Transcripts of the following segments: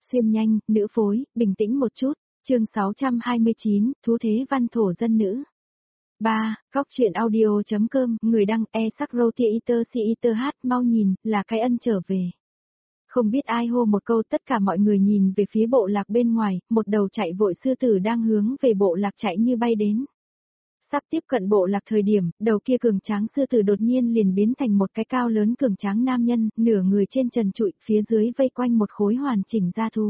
Xuyên nhanh, nữ phối, bình tĩnh một chút. Chương 629, Thú thế văn thổ dân nữ. 3. Góc truyện audio.com, người đăng e-sắc-rô-tia-iter-si-iter-hát, mau nhìn, là cái ân trở về. Không biết ai hô một câu, tất cả mọi người nhìn về phía bộ lạc bên ngoài, một đầu chạy vội sư tử đang hướng về bộ lạc chạy như bay đến. Sắp tiếp cận bộ lạc thời điểm, đầu kia cường tráng sư tử đột nhiên liền biến thành một cái cao lớn cường tráng nam nhân, nửa người trên trần trụi, phía dưới vây quanh một khối hoàn chỉnh gia thú.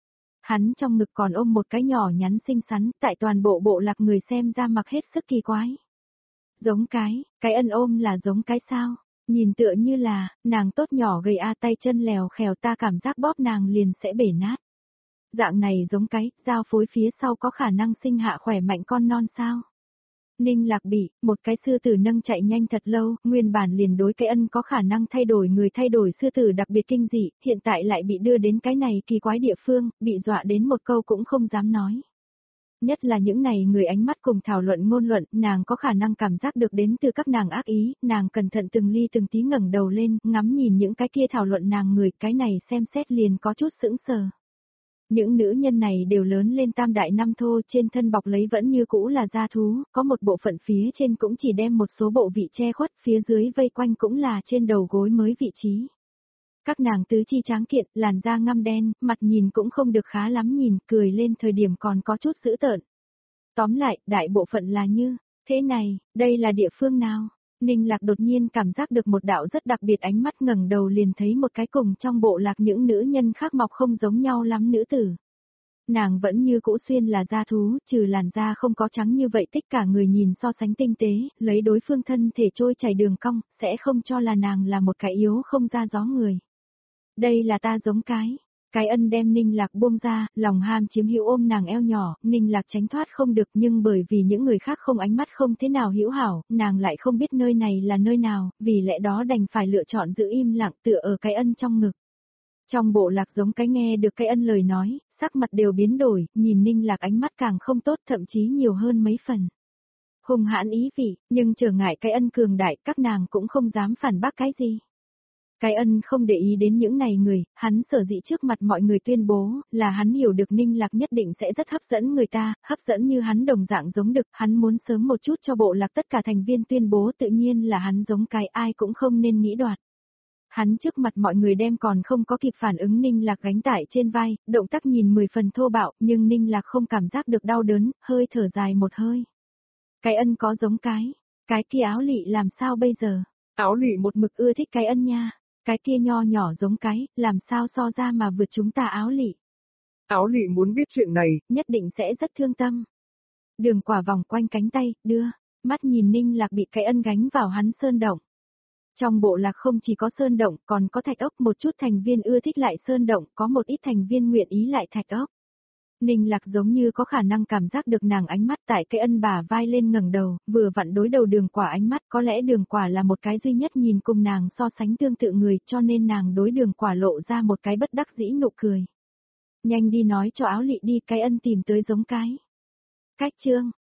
Hắn trong ngực còn ôm một cái nhỏ nhắn xinh xắn, tại toàn bộ bộ lạc người xem ra mặc hết sức kỳ quái. Giống cái ân ôm là giống cái sao? Nhìn tựa như là, nàng tốt nhỏ gầy tay chân lèo khèo, ta cảm giác bóp nàng liền sẽ bể nát. Dạng này giống cái, giao phối phía sau có khả năng sinh hạ khỏe mạnh con non sao? Ninh Lạc bị, một cái sư tử nâng chạy nhanh thật lâu, nguyên bản liền đối cái ân có khả năng thay đổi người thay đổi sư tử đặc biệt kinh dị, hiện tại lại bị đưa đến cái này kỳ quái địa phương, bị dọa đến một câu cũng không dám nói. Nhất là những này người ánh mắt cùng thảo luận ngôn luận, nàng có khả năng cảm giác được đến từ các nàng ác ý, nàng cẩn thận từng ly từng tí ngẩng đầu lên, ngắm nhìn những cái kia thảo luận nàng người, cái này xem xét liền có chút sững sờ. Những nữ nhân này đều lớn lên tam đại năm thô, trên thân bọc lấy vẫn như cũ là da thú, có một bộ phận phía trên cũng chỉ đem một số bộ vị che khuất, phía dưới vây quanh cũng là trên đầu gối mới vị trí. Các nàng tứ chi tráng kiện, làn da ngăm đen, mặt nhìn cũng không được khá lắm nhìn, cười lên thời điểm còn có chút dữ tợn. Tóm lại, đại bộ phận là như, thế này, đây là địa phương nào? Ninh Lạc đột nhiên cảm giác được một đạo rất đặc biệt, ánh mắt ngẩng đầu liền thấy một cái cùng trong bộ lạc những nữ nhân khác mọc không giống nhau lắm nữ tử. Nàng vẫn như cũ xuyên là da thú, trừ làn da không có trắng như vậy, tích cả người nhìn so sánh tinh tế, lấy đối phương thân thể trôi chảy đường cong, sẽ không cho là nàng là một cái yếu không ra gió người. Đây là ta giống cái ân đem Ninh Lạc buông ra, lòng ham chiếm hữu ôm nàng eo nhỏ, Ninh Lạc tránh thoát không được, nhưng bởi vì những người khác không ánh mắt không thế nào hữu hảo, nàng lại không biết nơi này là nơi nào, vì lẽ đó đành phải lựa chọn giữ im lặng tựa ở cái ân trong ngực. Trong bộ lạc giống cái nghe được cái ân lời nói, sắc mặt đều biến đổi, nhìn Ninh Lạc ánh mắt càng không tốt, thậm chí nhiều hơn mấy phần. Hùng hãn ý vị, nhưng trở ngại cái ân cường đại, các nàng cũng không dám phản bác cái gì. Cái ân không để ý đến những này người, hắn sở dĩ trước mặt mọi người tuyên bố, là hắn hiểu được Ninh Lạc nhất định sẽ rất hấp dẫn người ta, hấp dẫn như hắn đồng dạng giống đực, hắn muốn sớm một chút cho bộ lạc tất cả thành viên tuyên bố, tự nhiên là hắn giống cái ai cũng không nên nghĩ đoạt. Hắn trước mặt mọi người đem còn không có kịp phản ứng Ninh Lạc gánh tải trên vai, động tác nhìn 10 phần thô bạo, nhưng Ninh Lạc không cảm giác được đau đớn, hơi thở dài một hơi. Cái ân có giống cái kia áo lị làm sao bây giờ? Áo lị một mực ưa thích cái ân nha. Cái kia nho nhỏ giống cái, làm sao so ra mà vượt chúng ta áo lị. Áo lị muốn biết chuyện này, nhất định sẽ rất thương tâm. Đường quả vòng quanh cánh tay, đưa, mắt nhìn Ninh Lạc bị cái ân gánh vào hắn sơn động. Trong bộ lạc không chỉ có sơn động, còn có thạch ốc, một chút thành viên ưa thích lại sơn động, có một ít thành viên nguyện ý lại thạch ốc. Ninh Lạc giống như có khả năng cảm giác được nàng ánh mắt tại cái ân bả vai lên ngẩng đầu, vừa vặn đối đầu đường quả ánh mắt, có lẽ đường quả là một cái duy nhất nhìn cùng nàng so sánh tương tự người, cho nên nàng đối đường quả lộ ra một cái bất đắc dĩ nụ cười. Nhanh đi nói cho áo lị đi, cái ân tìm tới giống cái. Cách chương,